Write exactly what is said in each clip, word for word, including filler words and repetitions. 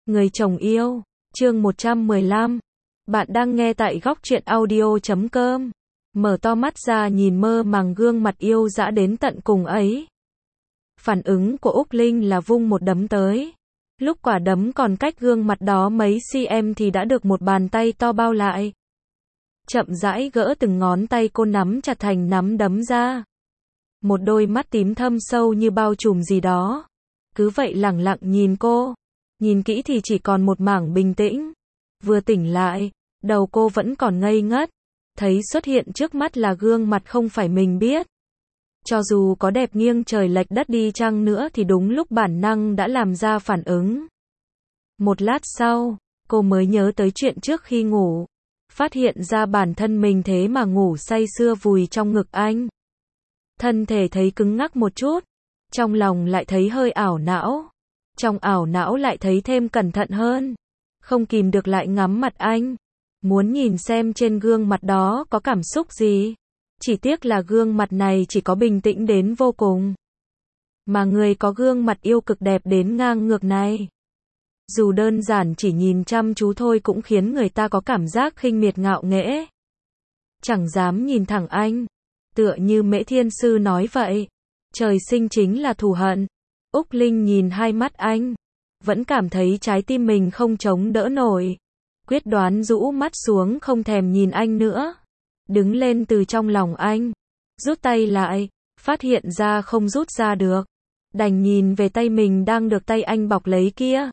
Người chồng yêu, chương một trăm mười lăm. Bạn đang nghe tại góc truyện audio chấm com. Mở to mắt ra nhìn mơ màng gương mặt yêu dã đến tận cùng ấy. Phản ứng của Úc Linh là vung một đấm tới. Lúc quả đấm còn cách gương mặt đó mấy cm thì đã được một bàn tay to bao lại. Chậm rãi gỡ từng ngón tay cô nắm chặt thành nắm đấm ra. Một đôi mắt tím thâm sâu như bao trùm gì đó. Cứ vậy lẳng lặng nhìn cô. Nhìn kỹ thì chỉ còn một mảng bình tĩnh. Vừa tỉnh lại, đầu cô vẫn còn ngây ngất. Thấy xuất hiện trước mắt là gương mặt không phải mình biết. Cho dù có đẹp nghiêng trời lệch đất đi chăng nữa thì đúng lúc bản năng đã làm ra phản ứng. Một lát sau, cô mới nhớ tới chuyện trước khi ngủ. Phát hiện ra bản thân mình thế mà ngủ say sưa vùi trong ngực anh. Thân thể thấy cứng ngắc một chút. Trong lòng lại thấy hơi ảo não. Trong ảo não lại thấy thêm cẩn thận hơn. Không kìm được lại ngắm mặt anh. Muốn nhìn xem trên gương mặt đó có cảm xúc gì. Chỉ tiếc là gương mặt này chỉ có bình tĩnh đến vô cùng. Mà người có gương mặt yêu cực đẹp đến ngang ngược này. Dù đơn giản chỉ nhìn chăm chú thôi cũng khiến người ta có cảm giác khinh miệt ngạo nghễ. Chẳng dám nhìn thẳng anh. Tựa như Mễ Thiên Sư nói vậy. Trời sinh chính là thù hận. Úc Linh nhìn hai mắt anh. Vẫn cảm thấy trái tim mình không chống đỡ nổi. Quyết đoán rũ mắt xuống không thèm nhìn anh nữa. Đứng lên từ trong lòng anh. Rút tay lại. Phát hiện ra không rút ra được. Đành nhìn về tay mình đang được tay anh bọc lấy kia.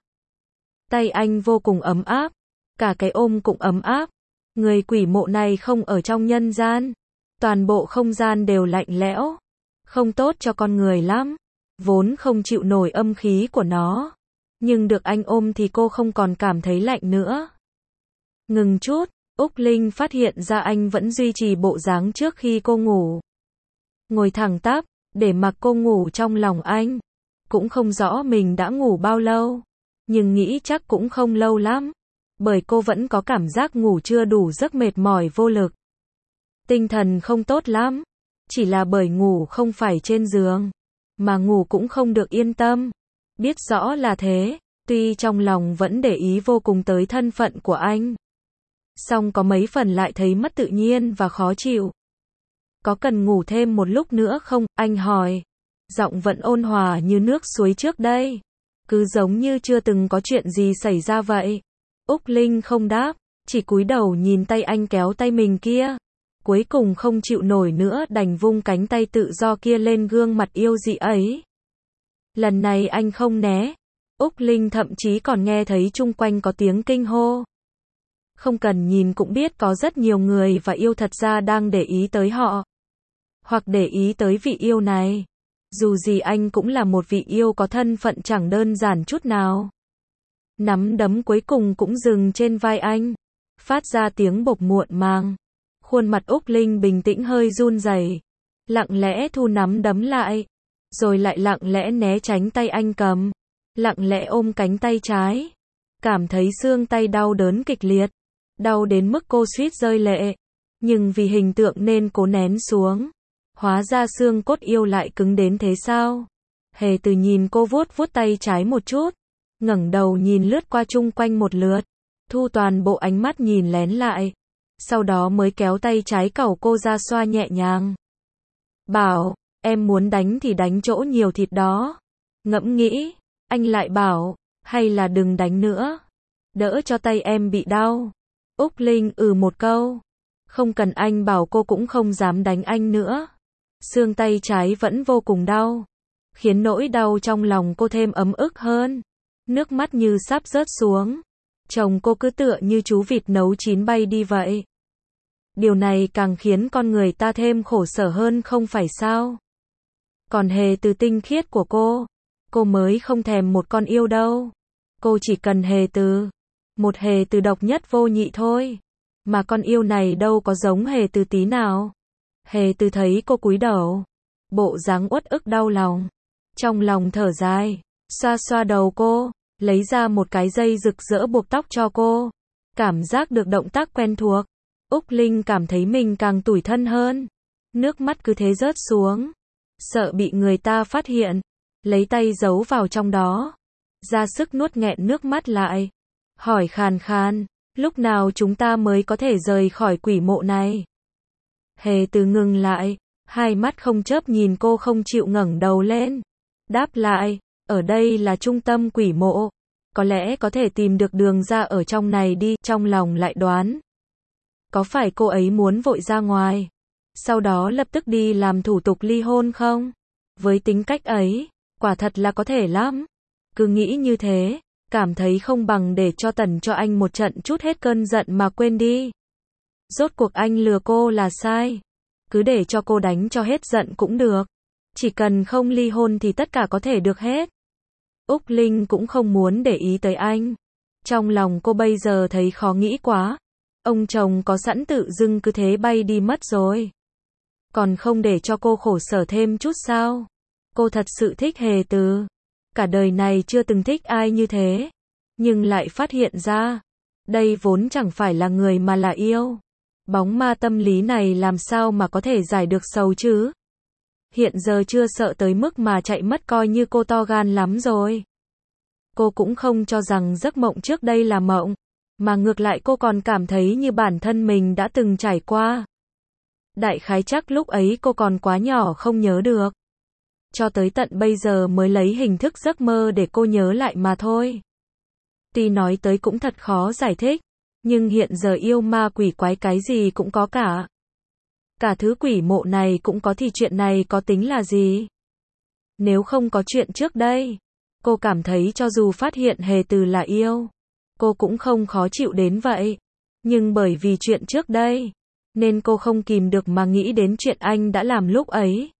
Tay anh vô cùng ấm áp. Cả cái ôm cũng ấm áp. Người quỷ mộ này không ở trong nhân gian. Toàn bộ không gian đều lạnh lẽo. Không tốt cho con người lắm. Vốn không chịu nổi âm khí của nó. Nhưng được anh ôm thì cô không còn cảm thấy lạnh nữa. Ngừng chút, Úc Linh phát hiện ra anh vẫn duy trì bộ dáng trước khi cô ngủ. Ngồi thẳng tắp, để mặc cô ngủ trong lòng anh. Cũng không rõ mình đã ngủ bao lâu. Nhưng nghĩ chắc cũng không lâu lắm. Bởi cô vẫn có cảm giác ngủ chưa đủ giấc mệt mỏi vô lực. Tinh thần không tốt lắm. Chỉ là bởi ngủ không phải trên giường. Mà ngủ cũng không được yên tâm. Biết rõ là thế, tuy trong lòng vẫn để ý vô cùng tới thân phận của anh. Song có mấy phần lại thấy mất tự nhiên và khó chịu. Có cần ngủ thêm một lúc nữa không? Anh hỏi. Giọng vẫn ôn hòa như nước suối trước đây. Cứ giống như chưa từng có chuyện gì xảy ra vậy. Úc Linh không đáp, chỉ cúi đầu nhìn tay anh kéo tay mình kia. Cuối cùng không chịu nổi nữa đành vung cánh tay tự do kia lên gương mặt yêu dị ấy. Lần này anh không né. Úc Linh thậm chí còn nghe thấy chung quanh có tiếng kinh hô. Không cần nhìn cũng biết có rất nhiều người và yêu thật ra đang để ý tới họ. Hoặc để ý tới vị yêu này. Dù gì anh cũng là một vị yêu có thân phận chẳng đơn giản chút nào. Nắm đấm cuối cùng cũng dừng trên vai anh. Phát ra tiếng bộp muộn màng. Khuôn mặt Úc Linh bình tĩnh hơi run rẩy. Lặng lẽ thu nắm đấm lại. Rồi lại lặng lẽ né tránh tay anh cầm. Lặng lẽ ôm cánh tay trái. Cảm thấy xương tay đau đớn kịch liệt. Đau đến mức cô suýt rơi lệ. Nhưng vì hình tượng nên cố nén xuống. Hóa ra xương cốt yêu lại cứng đến thế sao? Hề Từ nhìn cô vuốt vuốt tay trái một chút. Ngẩng đầu nhìn lướt qua chung quanh một lượt. Thu toàn bộ ánh mắt nhìn lén lại. Sau đó mới kéo tay trái cẩu cô ra xoa nhẹ nhàng. Bảo, em muốn đánh thì đánh chỗ nhiều thịt đó. Ngẫm nghĩ, anh lại bảo, hay là đừng đánh nữa. Đỡ cho tay em bị đau. Úc Linh ừ một câu. Không cần anh bảo cô cũng không dám đánh anh nữa. Xương tay trái vẫn vô cùng đau. Khiến nỗi đau trong lòng cô thêm ấm ức hơn. Nước mắt như sắp rớt xuống. Chồng cô cứ tựa như chú vịt nấu chín bay đi vậy. Điều này càng khiến con người ta thêm khổ sở hơn không phải sao? Còn Hề Từ tinh khiết của cô, cô mới không thèm một con yêu đâu. Cô chỉ cần Hề Từ, một Hề Từ độc nhất vô nhị thôi. Mà con yêu này đâu có giống Hề Từ tí nào. Hề Từ thấy cô cúi đầu, bộ dáng uất ức đau lòng. Trong lòng thở dài, xoa xoa đầu cô, lấy ra một cái dây rực rỡ buộc tóc cho cô. Cảm giác được động tác quen thuộc. Úc Linh cảm thấy mình càng tủi thân hơn. Nước mắt cứ thế rớt xuống. Sợ bị người ta phát hiện. Lấy tay giấu vào trong đó. ra sức nuốt nghẹn nước mắt lại. Hỏi khàn khàn, lúc nào chúng ta mới có thể rời khỏi quỷ mộ này? Hề Từ ngừng lại, hai mắt không chớp nhìn cô không chịu ngẩng đầu lên. Đáp lại, ở đây là trung tâm quỷ mộ. Có lẽ có thể tìm được đường ra ở trong này đi, trong lòng lại đoán. Có phải cô ấy muốn vội ra ngoài, sau đó lập tức đi làm thủ tục ly hôn không? Với tính cách ấy, quả thật là có thể lắm. Cứ nghĩ như thế, cảm thấy không bằng để cho Tần cho anh một trận chút hết cơn giận mà quên đi. Rốt cuộc anh lừa cô là sai. Cứ để cho cô đánh cho hết giận cũng được. Chỉ cần không ly hôn thì tất cả có thể được hết. Úc Linh cũng không muốn để ý tới anh. Trong lòng cô bây giờ thấy khó nghĩ quá. Ông chồng có sẵn tự dưng cứ thế bay đi mất rồi. Còn không để cho cô khổ sở thêm chút sao? Cô thật sự thích Hề Từ. Cả đời này chưa từng thích ai như thế. Nhưng lại phát hiện ra, đây vốn chẳng phải là người mà là yêu. Bóng ma tâm lý này làm sao mà có thể giải được sầu chứ? Hiện giờ chưa sợ tới mức mà chạy mất coi như cô to gan lắm rồi. Cô cũng không cho rằng giấc mộng trước đây là mộng, mà ngược lại cô còn cảm thấy như bản thân mình đã từng trải qua. Đại khái chắc lúc ấy cô còn quá nhỏ không nhớ được. Cho tới tận bây giờ mới lấy hình thức giấc mơ để cô nhớ lại mà thôi. Tuy nói tới cũng thật khó giải thích, nhưng hiện giờ yêu ma quỷ quái cái gì cũng có cả. Cả thứ quỷ mộ này cũng có thì chuyện này có tính là gì? Nếu không có chuyện trước đây, cô cảm thấy cho dù phát hiện Hề Từ là yêu, cô cũng không khó chịu đến vậy. Nhưng bởi vì chuyện trước đây, nên cô không kìm được mà nghĩ đến chuyện anh đã làm lúc ấy.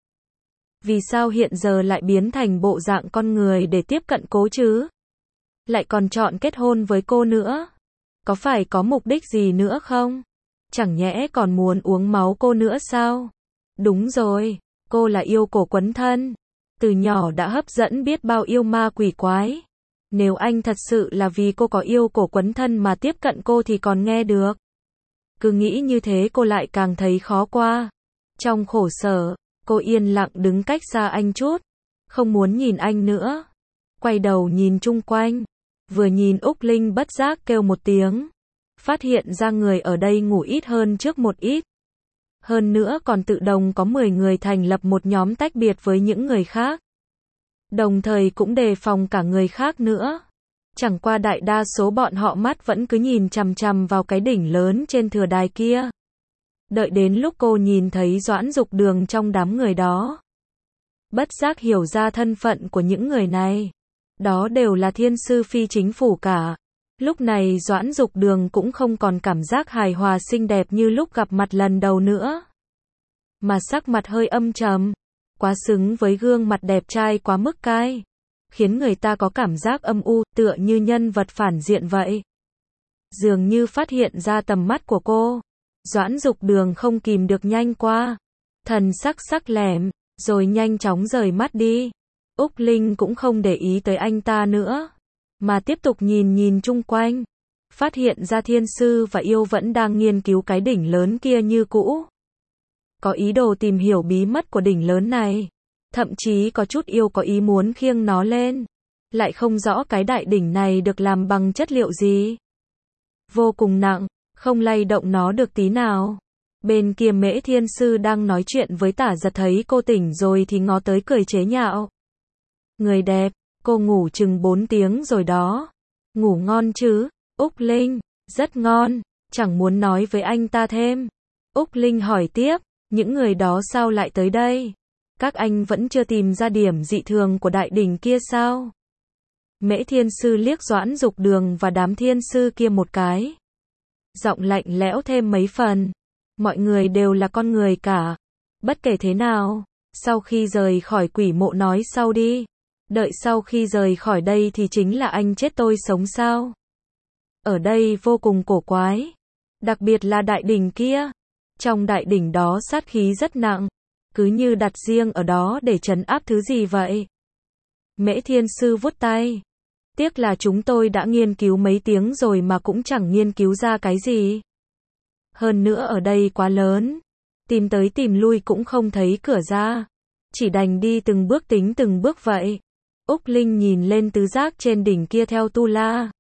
Vì sao hiện giờ lại biến thành bộ dạng con người để tiếp cận cô chứ? Lại còn chọn kết hôn với cô nữa. Có phải có mục đích gì nữa không? Chẳng nhẽ còn muốn uống máu cô nữa sao? Đúng rồi, cô là yêu cổ quấn thân. Từ nhỏ đã hấp dẫn biết bao yêu ma quỷ quái. Nếu anh thật sự là vì cô có yêu cổ quấn thân mà tiếp cận cô thì còn nghe được. Cứ nghĩ như thế cô lại càng thấy khó qua. Trong khổ sở, cô yên lặng đứng cách xa anh chút. Không muốn nhìn anh nữa. Quay đầu nhìn chung quanh. Vừa nhìn Úc Linh bất giác kêu một tiếng. Phát hiện ra người ở đây ngủ ít hơn trước một ít. Hơn nữa còn tự động có mười người thành lập một nhóm tách biệt với những người khác. Đồng thời cũng đề phòng cả người khác nữa. Chẳng qua đại đa số bọn họ mắt vẫn cứ nhìn chằm chằm vào cái đỉnh lớn trên thừa đài kia. Đợi đến lúc cô nhìn thấy Doãn Dục Đường trong đám người đó. Bất giác hiểu ra thân phận của những người này. Đó đều là thiên sư phi chính phủ cả. Lúc này Doãn Dục Đường cũng không còn cảm giác hài hòa xinh đẹp như lúc gặp mặt lần đầu nữa. Mà sắc mặt hơi âm trầm. Quá xứng với gương mặt đẹp trai quá mức cay. Khiến người ta có cảm giác âm u, tựa như nhân vật phản diện vậy. Dường như phát hiện ra tầm mắt của cô. Doãn Dục Đường không kìm được nhanh qua. Thần sắc sắc lẻm, rồi nhanh chóng rời mắt đi. Úc Linh cũng không để ý tới anh ta nữa. Mà tiếp tục nhìn nhìn chung quanh. Phát hiện ra thiên sư và yêu vẫn đang nghiên cứu cái đỉnh lớn kia như cũ. Có ý đồ tìm hiểu bí mật của đỉnh lớn này. Thậm chí có chút yêu có ý muốn khiêng nó lên. Lại không rõ cái đại đỉnh này được làm bằng chất liệu gì. Vô cùng nặng, không lay động nó được tí nào. Bên kia Mễ Thiên Sư đang nói chuyện với Tả Giật thấy cô tỉnh rồi thì ngó tới cười chế nhạo. Người đẹp, cô ngủ chừng bốn tiếng rồi đó. Ngủ ngon chứ? Úc Linh, rất ngon, chẳng muốn nói với anh ta thêm. Úc Linh hỏi tiếp, những người đó sao lại tới đây? Các anh vẫn chưa tìm ra điểm dị thường của đại đỉnh kia sao? Mễ Thiên Sư liếc Doãn Dục Đường và đám thiên sư kia một cái. Giọng lạnh lẽo thêm mấy phần. Mọi người đều là con người cả. Bất kể thế nào, sau khi rời khỏi quỷ mộ nói sau đi. Đợi sau khi rời khỏi đây thì chính là anh chết tôi sống sao? Ở đây vô cùng cổ quái. Đặc biệt là đại đỉnh kia. Trong đại đỉnh đó sát khí rất nặng. Cứ như đặt riêng ở đó để trấn áp thứ gì vậy? Mễ Thiên Sư vuốt tay. Tiếc là chúng tôi đã nghiên cứu mấy tiếng rồi mà cũng chẳng nghiên cứu ra cái gì. Hơn nữa ở đây quá lớn. Tìm tới tìm lui cũng không thấy cửa ra. Chỉ đành đi từng bước tính từng bước vậy. Úc Linh nhìn lên tứ giác trên đỉnh kia theo tu la.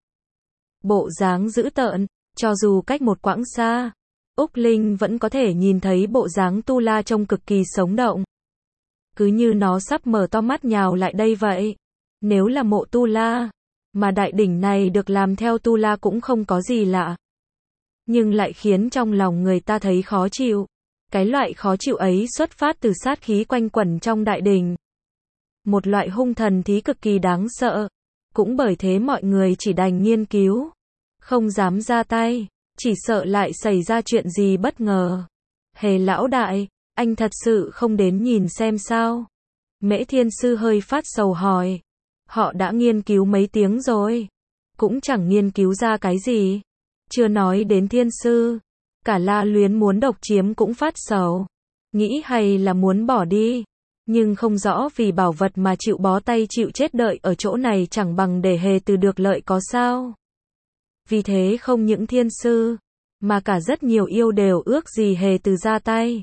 Bộ dáng dữ tợn, cho dù cách một quãng xa, Úc Linh vẫn có thể nhìn thấy bộ dáng tu la trông cực kỳ sống động. Cứ như nó sắp mở to mắt nhào lại đây vậy. Nếu là mộ tu la, mà đại đỉnh này được làm theo tu la cũng không có gì lạ. Nhưng lại khiến trong lòng người ta thấy khó chịu. Cái loại khó chịu ấy xuất phát từ sát khí quanh quẩn trong đại đỉnh. Một loại hung thần thí cực kỳ đáng sợ. Cũng bởi thế mọi người chỉ đành nghiên cứu. Không dám ra tay, chỉ sợ lại xảy ra chuyện gì bất ngờ. Hề lão đại, anh thật sự không đến nhìn xem sao? Mễ Thiên Sư hơi phát sầu hỏi. Họ đã nghiên cứu mấy tiếng rồi. Cũng chẳng nghiên cứu ra cái gì. Chưa nói đến Thiên Sư. Cả La Luyến muốn độc chiếm cũng phát sầu. Nghĩ hay là muốn bỏ đi. Nhưng không rõ vì bảo vật mà chịu bó tay chịu chết đợi ở chỗ này chẳng bằng để Hề Từ được lợi có sao. Vì thế không những Thiên Sư, mà cả rất nhiều yêu đều ước gì Hề Từ ra tay.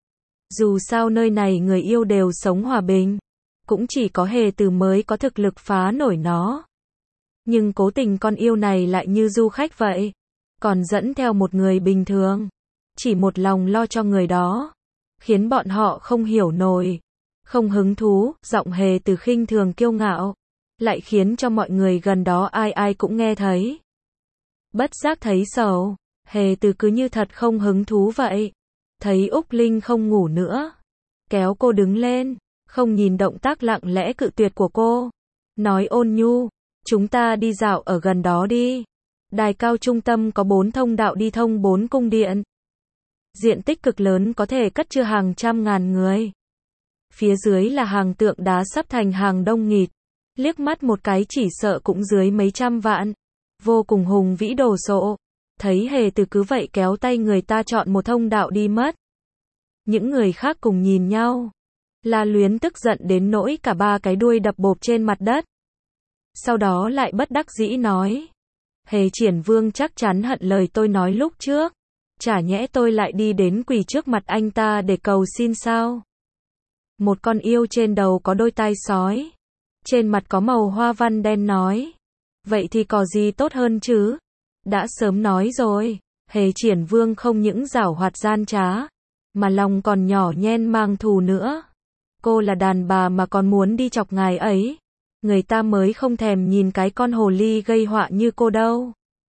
Dù sao nơi này người yêu đều sống hòa bình. Cũng chỉ có Hề Từ mới có thực lực phá nổi nó. Nhưng cố tình con yêu này lại như du khách vậy. Còn dẫn theo một người bình thường. Chỉ một lòng lo cho người đó. Khiến bọn họ không hiểu nổi. Không hứng thú, giọng Hề Từ khinh thường kiêu ngạo. Lại khiến cho mọi người gần đó ai ai cũng nghe thấy. Bất giác thấy sầu. Hề Từ cứ như thật không hứng thú vậy. Thấy Úc Linh không ngủ nữa. Kéo cô đứng lên. Không nhìn động tác lặng lẽ cự tuyệt của cô. Nói ôn nhu. Chúng ta đi dạo ở gần đó đi. Đài cao trung tâm có bốn thông đạo đi thông bốn cung điện. Diện tích cực lớn có thể cất chứa hàng trăm ngàn người. Phía dưới là hàng tượng đá sắp thành hàng đông nghịt. Liếc mắt một cái chỉ sợ cũng dưới mấy trăm vạn. Vô cùng hùng vĩ đồ sộ. Thấy Hề Từ cứ vậy kéo tay người ta chọn một thông đạo đi mất. Những người khác cùng nhìn nhau. La Luyến tức giận đến nỗi cả ba cái đuôi đập bộp trên mặt đất. Sau đó lại bất đắc dĩ nói. Hề Triển Vương chắc chắn hận lời tôi nói lúc trước. Chả nhẽ tôi lại đi đến quỳ trước mặt anh ta để cầu xin sao? Một con yêu trên đầu có đôi tai sói. Trên mặt có màu hoa văn đen nói. Vậy thì có gì tốt hơn chứ? Đã sớm nói rồi. Hề Triển Vương không những giảo hoạt gian trá. Mà lòng còn nhỏ nhen mang thù nữa. Cô là đàn bà mà còn muốn đi chọc ngài ấy. Người ta mới không thèm nhìn cái con hồ ly gây họa như cô đâu.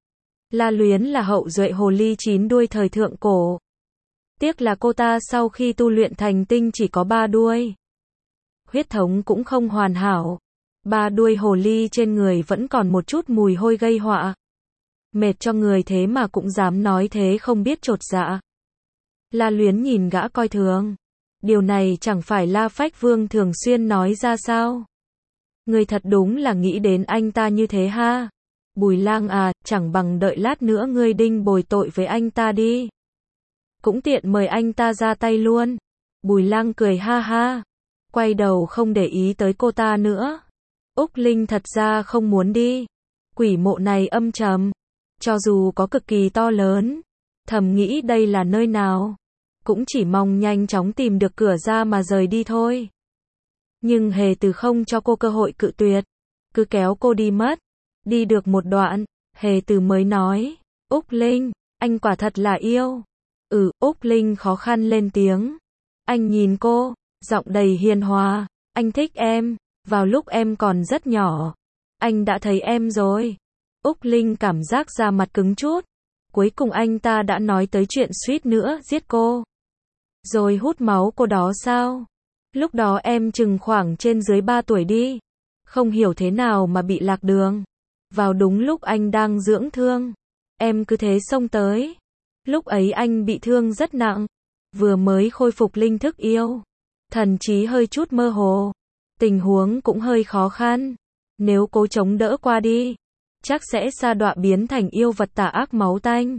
La Luyến là hậu duệ hồ ly chín đuôi thời thượng cổ. Tiếc là cô ta sau khi tu luyện thành tinh chỉ có ba đuôi. Huyết thống cũng không hoàn hảo. Ba đuôi hồ ly trên người vẫn còn một chút mùi hôi gây họa. Mệt cho người thế mà cũng dám nói thế không biết chột dạ. La Luyến nhìn gã coi thường. Điều này chẳng phải La Phách Vương thường xuyên nói ra sao? Người thật đúng là nghĩ đến anh ta như thế ha. Bùi Lang à, chẳng bằng đợi lát nữa ngươi đinh bồi tội với anh ta đi. Cũng tiện mời anh ta ra tay luôn. Bùi Lang cười ha ha. Quay đầu không để ý tới cô ta nữa. Úc Linh thật ra không muốn đi. Quỷ mộ này âm trầm. Cho dù có cực kỳ to lớn. Thầm nghĩ đây là nơi nào. Cũng chỉ mong nhanh chóng tìm được cửa ra mà rời đi thôi. Nhưng Hề Từ không cho cô cơ hội cự tuyệt. Cứ kéo cô đi mất. Đi được một đoạn. Hề Từ mới nói. Úc Linh, anh quả thật là yêu. Ừ, Úc Linh khó khăn lên tiếng. Anh nhìn cô. Giọng đầy hiền hòa. Anh thích em. Vào lúc em còn rất nhỏ. Anh đã thấy em rồi. Úc Linh cảm giác da mặt cứng chút. Cuối cùng anh ta đã nói tới chuyện suýt nữa giết cô. Rồi hút máu cô đó sao? Lúc đó em chừng khoảng trên dưới ba tuổi đi. Không hiểu thế nào mà bị lạc đường. Vào đúng lúc anh đang dưỡng thương. Em cứ thế xông tới. Lúc ấy anh bị thương rất nặng. Vừa mới khôi phục linh thức yêu. Thần trí hơi chút mơ hồ. Tình huống cũng hơi khó khăn. Nếu cố chống đỡ qua đi. Chắc sẽ sa đọa biến thành yêu vật tà ác máu tanh.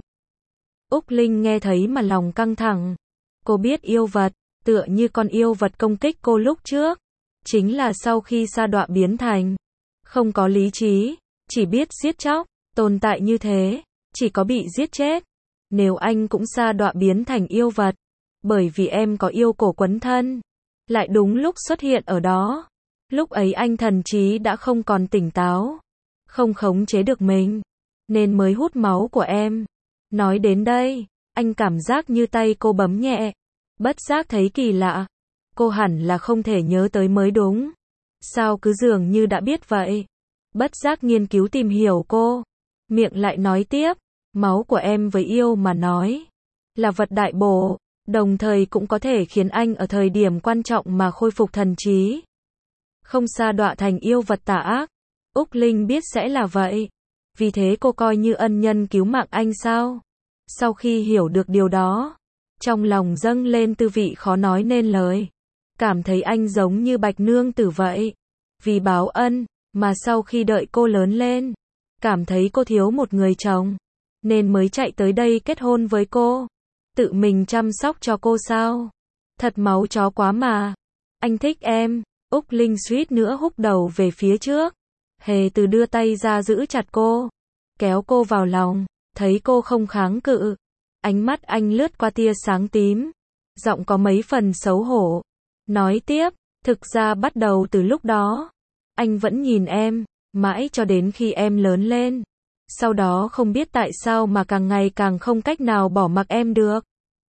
Úc Linh nghe thấy mà lòng căng thẳng. Cô biết yêu vật. Tựa như con yêu vật công kích cô lúc trước. Chính là sau khi sa đọa biến thành. Không có lý trí. Chỉ biết giết chóc. Tồn tại như thế. Chỉ có bị giết chết. Nếu anh cũng sa đọa biến thành yêu vật. Bởi vì em có yêu cổ quấn thân. Lại đúng lúc xuất hiện ở đó. Lúc ấy anh thần trí đã không còn tỉnh táo, không khống chế được mình, nên mới hút máu của em. Nói đến đây, anh cảm giác như tay cô bấm nhẹ, bất giác thấy kỳ lạ. Cô hẳn là không thể nhớ tới mới đúng. Sao cứ dường như đã biết vậy? Bất giác nghiên cứu tìm hiểu cô, miệng lại nói tiếp, máu của em với yêu mà nói, là vật đại bổ, đồng thời cũng có thể khiến anh ở thời điểm quan trọng mà khôi phục thần trí. Không sa đọa thành yêu vật tà ác. Úc Linh biết sẽ là vậy. Vì thế cô coi như ân nhân cứu mạng anh sao? Sau khi hiểu được điều đó, trong lòng dâng lên tư vị khó nói nên lời. Cảm thấy anh giống như Bạch Nương Tử vậy. Vì báo ân, mà sau khi đợi cô lớn lên, cảm thấy cô thiếu một người chồng, nên mới chạy tới đây kết hôn với cô. Tự mình chăm sóc cho cô sao? Thật máu chó quá mà. Anh thích em. Úc Linh suýt nữa húc đầu về phía trước. Hề Từ đưa tay ra giữ chặt cô, kéo cô vào lòng, thấy cô không kháng cự. Ánh mắt anh lướt qua tia sáng tím, giọng có mấy phần xấu hổ. Nói tiếp, thực ra bắt đầu từ lúc đó, anh vẫn nhìn em, mãi cho đến khi em lớn lên. Sau đó không biết tại sao mà càng ngày càng không cách nào bỏ mặc em được.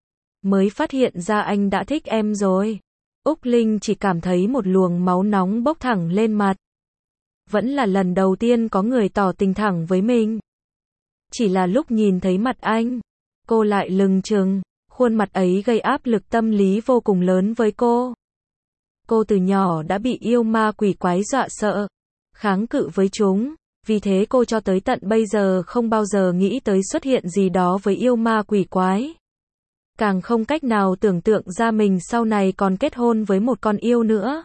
Mới phát hiện ra anh đã thích em rồi. Úc Linh chỉ cảm thấy một luồng máu nóng bốc thẳng lên mặt. Vẫn là lần đầu tiên có người tỏ tình thẳng với mình. Chỉ là lúc nhìn thấy mặt anh, cô lại lừng chừng, khuôn mặt ấy gây áp lực tâm lý vô cùng lớn với cô. Cô từ nhỏ đã bị yêu ma quỷ quái dọa sợ, kháng cự với chúng, vì thế cô cho tới tận bây giờ không bao giờ nghĩ tới xuất hiện gì đó với yêu ma quỷ quái. Càng không cách nào tưởng tượng ra mình sau này còn kết hôn với một con yêu nữa.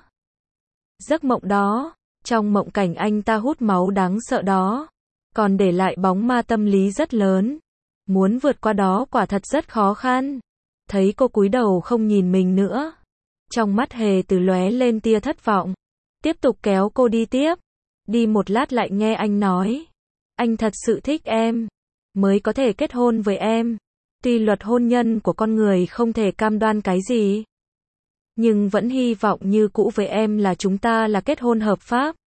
Giấc mộng đó, trong mộng cảnh anh ta hút máu đáng sợ đó, còn để lại bóng ma tâm lý rất lớn. Muốn vượt qua đó quả thật rất khó khăn. Thấy cô cúi đầu không nhìn mình nữa, trong mắt Hề Từ lóe lên tia thất vọng. Tiếp tục kéo cô đi tiếp. Đi một lát lại nghe anh nói, anh thật sự thích em, mới có thể kết hôn với em. Tuy luật hôn nhân của con người không thể cam đoan cái gì, nhưng vẫn hy vọng như cũ với em là chúng ta là kết hôn hợp pháp.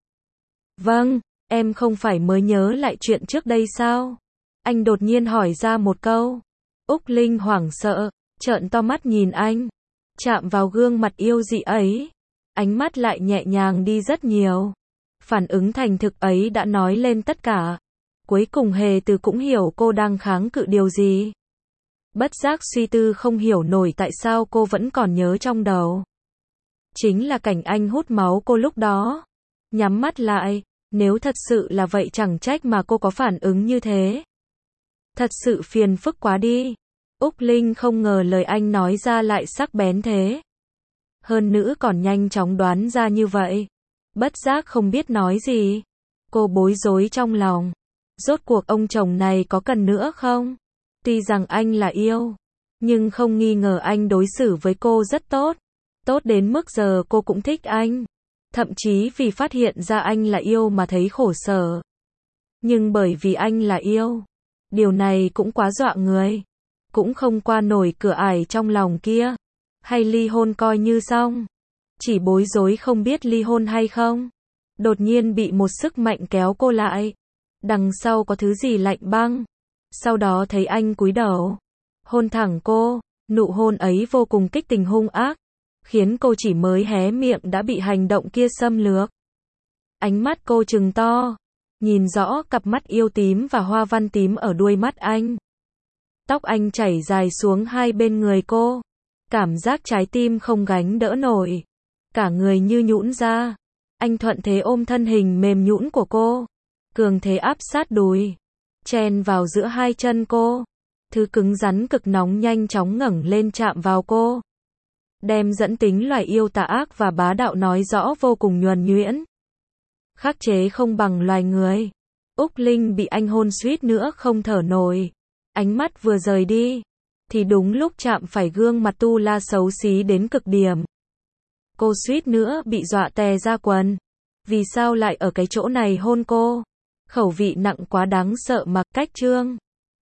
Vâng, em không phải mới nhớ lại chuyện trước đây sao? Anh đột nhiên hỏi ra một câu. Úc Linh hoảng sợ, trợn to mắt nhìn anh, chạm vào gương mặt yêu dị ấy. Ánh mắt lại nhẹ nhàng đi rất nhiều. Phản ứng thành thực ấy đã nói lên tất cả. Cuối cùng Hề Từ cũng hiểu cô đang kháng cự điều gì. Bất giác suy tư không hiểu nổi tại sao cô vẫn còn nhớ trong đầu. Chính là cảnh anh hút máu cô lúc đó. Nhắm mắt lại, nếu thật sự là vậy chẳng trách mà cô có phản ứng như thế. Thật sự phiền phức quá đi. Úc Linh không ngờ lời anh nói ra lại sắc bén thế. Hơn nữa còn nhanh chóng đoán ra như vậy. Bất giác không biết nói gì. Cô bối rối trong lòng. Rốt cuộc ông chồng này có cần nữa không? Tuy rằng anh là yêu, nhưng không nghi ngờ anh đối xử với cô rất tốt. Tốt đến mức giờ cô cũng thích anh. Thậm chí vì phát hiện ra anh là yêu mà thấy khổ sở. Nhưng bởi vì anh là yêu, điều này cũng quá dọa người. Cũng không qua nổi cửa ải trong lòng kia. Hay ly hôn coi như xong. Chỉ bối rối không biết ly hôn hay không. Đột nhiên bị một sức mạnh kéo cô lại. Đằng sau có thứ gì lạnh băng. Sau đó thấy anh cúi đầu, hôn thẳng cô. Nụ hôn ấy vô cùng kích tình hung ác, khiến cô chỉ mới hé miệng đã bị hành động kia xâm lược. Ánh mắt cô trừng to, nhìn rõ cặp mắt yêu tím và hoa văn tím ở đuôi mắt anh. Tóc anh chảy dài xuống hai bên người cô. Cảm giác trái tim không gánh đỡ nổi. Cả người như nhũn ra. Anh thuận thế ôm thân hình mềm nhũn của cô. Cường thế áp sát đùi. Chen vào giữa hai chân cô. Thứ cứng rắn cực nóng nhanh chóng ngẩng lên chạm vào cô. Đem dẫn tính loài yêu tà ác và bá đạo nói rõ vô cùng nhuần nhuyễn. Khắc chế không bằng loài người. Úc Linh bị anh hôn suýt nữa không thở nổi. Ánh mắt vừa rời đi, thì đúng lúc chạm phải gương mặt tu la xấu xí đến cực điểm. Cô suýt nữa bị dọa tè ra quần. Vì sao lại ở cái chỗ này hôn cô? Khẩu vị nặng quá đáng sợ mà. Cách chương